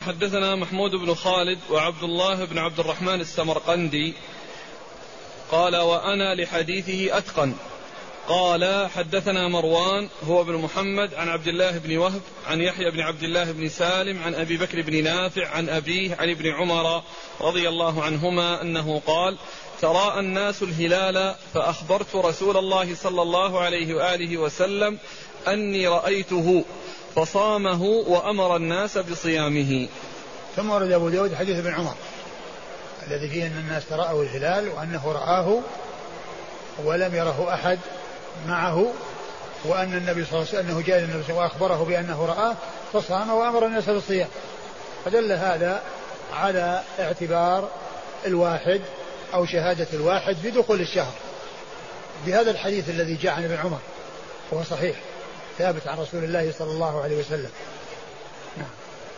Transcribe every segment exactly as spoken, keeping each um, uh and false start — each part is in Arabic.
حدثنا محمود بن خالد وعبد الله بن عبد الرحمن السمرقندي قال وأنا لحديثه أتقن. قال حدثنا مروان هو بن محمد عن عبد الله بن وهب عن يحيى بن عبد الله بن سالم عن أبي بكر بن نافع عن أبيه عن ابن عمر رضي الله عنهما أنه قال تراءى الناس الهلال فأخبرت رسول الله صلى الله عليه وآله وسلم أني رأيته فصامه وأمر الناس بصيامه. ثم ورد أبو داود حديث ابن عمر الذي فيه أن الناس ترأوا الهلال وأنه رآه ولم يره أحد معه، وأن النبي صلى الله عليه وسلم أنه جاء النبي صلى الله عليه وسلم وأخبره بأنه رآه فصام وأمر الناس بالصيام. فدل هذا على اعتبار الواحد أو شهادة الواحد بدخول الشهر بهذا الحديث الذي جاء عن ابن عمر وهو صحيح ثابت عن رسول الله صلى الله عليه وسلم. نعم.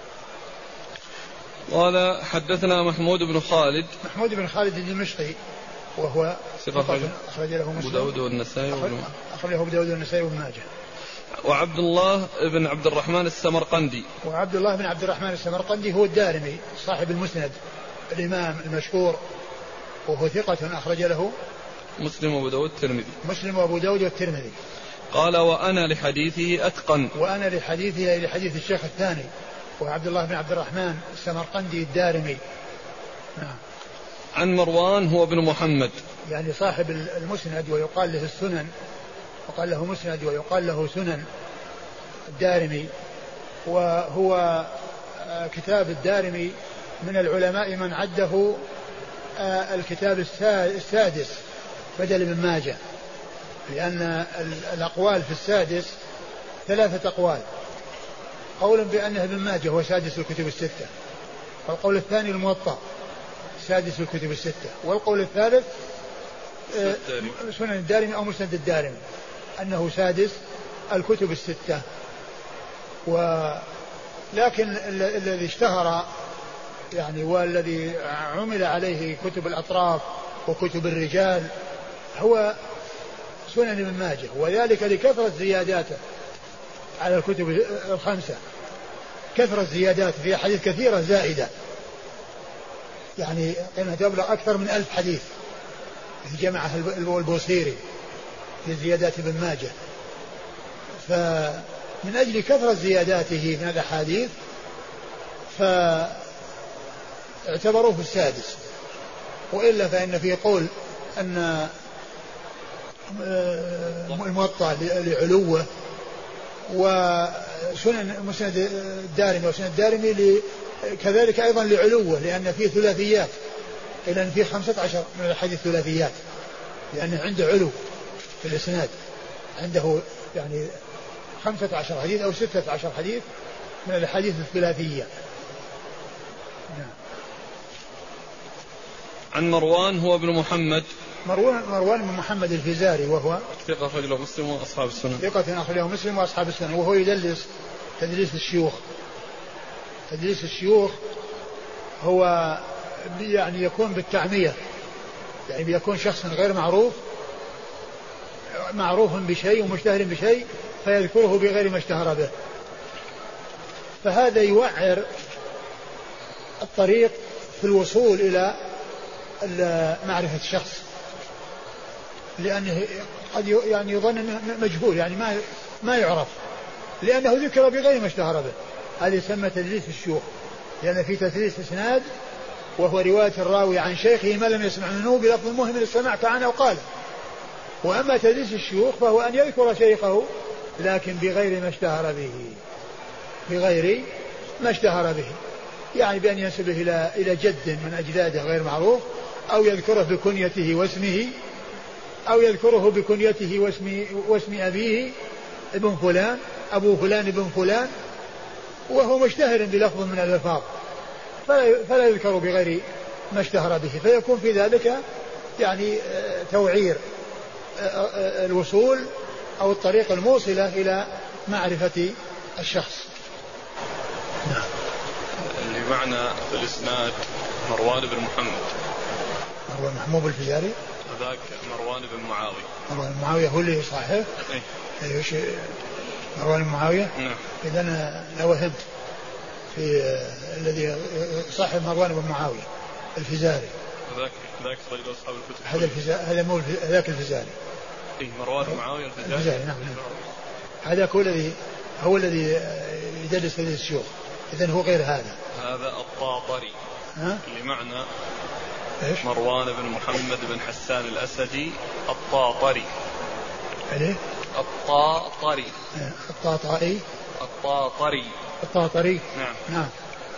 قال حدثنا محمود بن خالد محمود بن خالد الدمشقي وهو أخرج له مسلم أبو داود والنسائي أخرج له أبو داود والنسائي وابن ماجه. وعبد الله بن عبد الرحمن السمرقندي وعبد الله بن عبد الرحمن السمرقندي هو الدارمي صاحب المسند الإمام المشهور وهو ثقة أخرج له مسلم وأبو داود والترمذي مسلم وأبو داود والترمذي. قال وأنا لحديثه أتقن. وأنا لحديثه لحديث الشيخ الثاني وعبد الله بن عبد الرحمن السمرقندي الدارمي. نعم. عن مروان هو ابن محمد يعني صاحب المسند ويقال له السنن وقال له مسند ويقال له سنن الدارمي، وهو كتاب الدارمي من العلماء من عده الكتاب السادس بدل من ماجه، لأن الأقوال في السادس ثلاثة أقوال، قول بأنه ابن ماجه هو سادس الكتب الستة، والقول الثاني الموطأ سادس الكتب الستة، والقول الثالث سنن الدارمي أو مسند الدارمي أنه سادس الكتب الستة. ولكن الذي اشتهر يعني والذي عمل عليه كتب الأطراف وكتب الرجال هو سنن ابن ماجه، وذلك لكثرة زياداته على الكتب الخمسة، كثرة زيادات في حديث كثيرة زائدة، يعني قيمة تبلغ أكثر من ألف حديث جمعها البوصيري في زيادات ابن ماجه. فمن أجل كثرة زياداته من الأحاديث فاعتبروه في السادس، وإلا فإن في قول أن الموطأ لعلوه، وسنن مسند الدارمي وسنن الدارمي كذلك أيضا لعلوه، لأن فيه ثلاثيات، إلى أن فيه خمسة عشر من الحديث ثلاثيات، لأنه عنده علو في الإسناد، عنده يعني خمسة عشر حديث أو ستة عشر حديث من الحديث الثلاثية. نعم. عن مروان هو ابن محمد مروان مروان بن محمد الفزاري وهو ثقة أخرجه مسلم وأصحاب السنن ثقة أخرجه مسلم وأصحاب السنن، وهو يدلس تدليس الشيوخ. تدليس الشيوخ هو يعني يكون بالتعمية، يعني بيكون شخص غير معروف معروف بشيء ومشتهر بشيء فيذكره بغير ما اشتهر به، فهذا يوعر الطريق في الوصول إلى معرفة الشخص، لأنه قد يعني يظن أنه مجهول، يعني ما ما يعرف لأنه ذكر بغير ما اشتهر به. هذا يسمى تدليس الشيوخ، لأن في تدليس إسناد وهو رواية الراوي عن شيخه ما لم يسمع منه بلفظ مهم السماع كعنه أو قال. وأما تدليس الشيوخ فهو أن يذكر شيخه لكن بغير ما اشتهر به، بغير ما اشتهر به، يعني بأن ينسبه إلى إلى جد من أجداده غير معروف، أو يذكره بكنيته واسمه، أو يذكره بكنيته واسم واسم أبيه ابن فلان أبو فلان ابن فلان، وهو مشتهر بلفظ من الألفاظ فلا, فلا يذكر بغير ما اشتهر به، فيكون في ذلك يعني توعير الوصول أو الطريق الموصلة إلى معرفة الشخص. نعم. اللي معنا في الإسناد مروان بن محمد مروان محمود الفزاري، ذاك مروان بن معاوية. مروان بن معاوية هو اللي صحيح. إيه. ايش مروان بن معاوية؟ نعم. إذا أنا لو وهمت في الذي صاحب مروان بن معاوية الفزاري. ذاك ذاك رجل أصحاب الكتب. هذا الفزاري هذا مو ذاك الفزاري. إيه مروان بن معاوية الفزاري. الفزاري نعم نعم. هذا هو الذي هو الذي يدرس هذه الشيوخ. إذن هو غير هذا. هذا الطاطري. ها؟ اللي معنا إيش؟ مروان بن محمد بن حسان الأسدي الطاطري. عليه؟ الطاطري. الطاطري. الطاطري. الطاطري. نعم. نعم.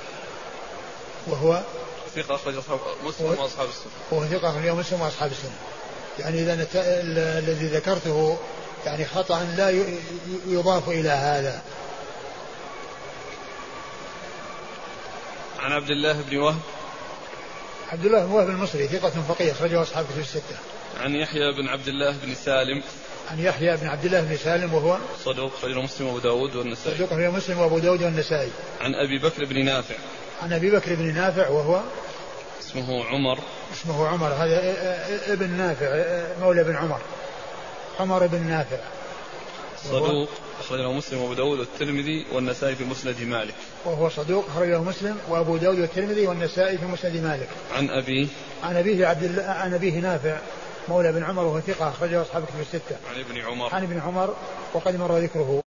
وهو ثقة أخرج أصحاب مسلم وأصحاب السنة. وهو ثقة أخرج مسلم وأصحاب السنة. يعني إذا الذي ذكرته يعني خطأ لا يضاف إلى هذا. عن عبد الله بن وهب. عبد الله بن وهب المصري ثقة فقيه أخرجه أصحاب الكتب الستة. عن يحيى بن عبد الله بن سالم. عن يحيى بن عبد الله بن سالم وهو صدوق أخرجه مسلم وأبو داود والنسائي. صدوق أخرجه مسلم وأبو داود والنسائي. عن أبي بكر بن نافع. عن أبي بكر بن نافع وهو اسمه عمر. اسمه عمر هذا ابن نافع مولى بن عمر عمر بن نافع. صدوق أخرجه مسلم وأبو داود والترمذي والنسائي في مسند مالك. وهو صدوق أخرجه مسلم وأبو داود والترمذي والنسائي في مسند مالك. عن أبيه. عن أبيه عبد الله عن أبيه نافع مولى بن عمر وهو ثقة أخرجه أصحاب الكتب الستة. عن ابن عمر. عن ابن عمر وقد مر ذكره.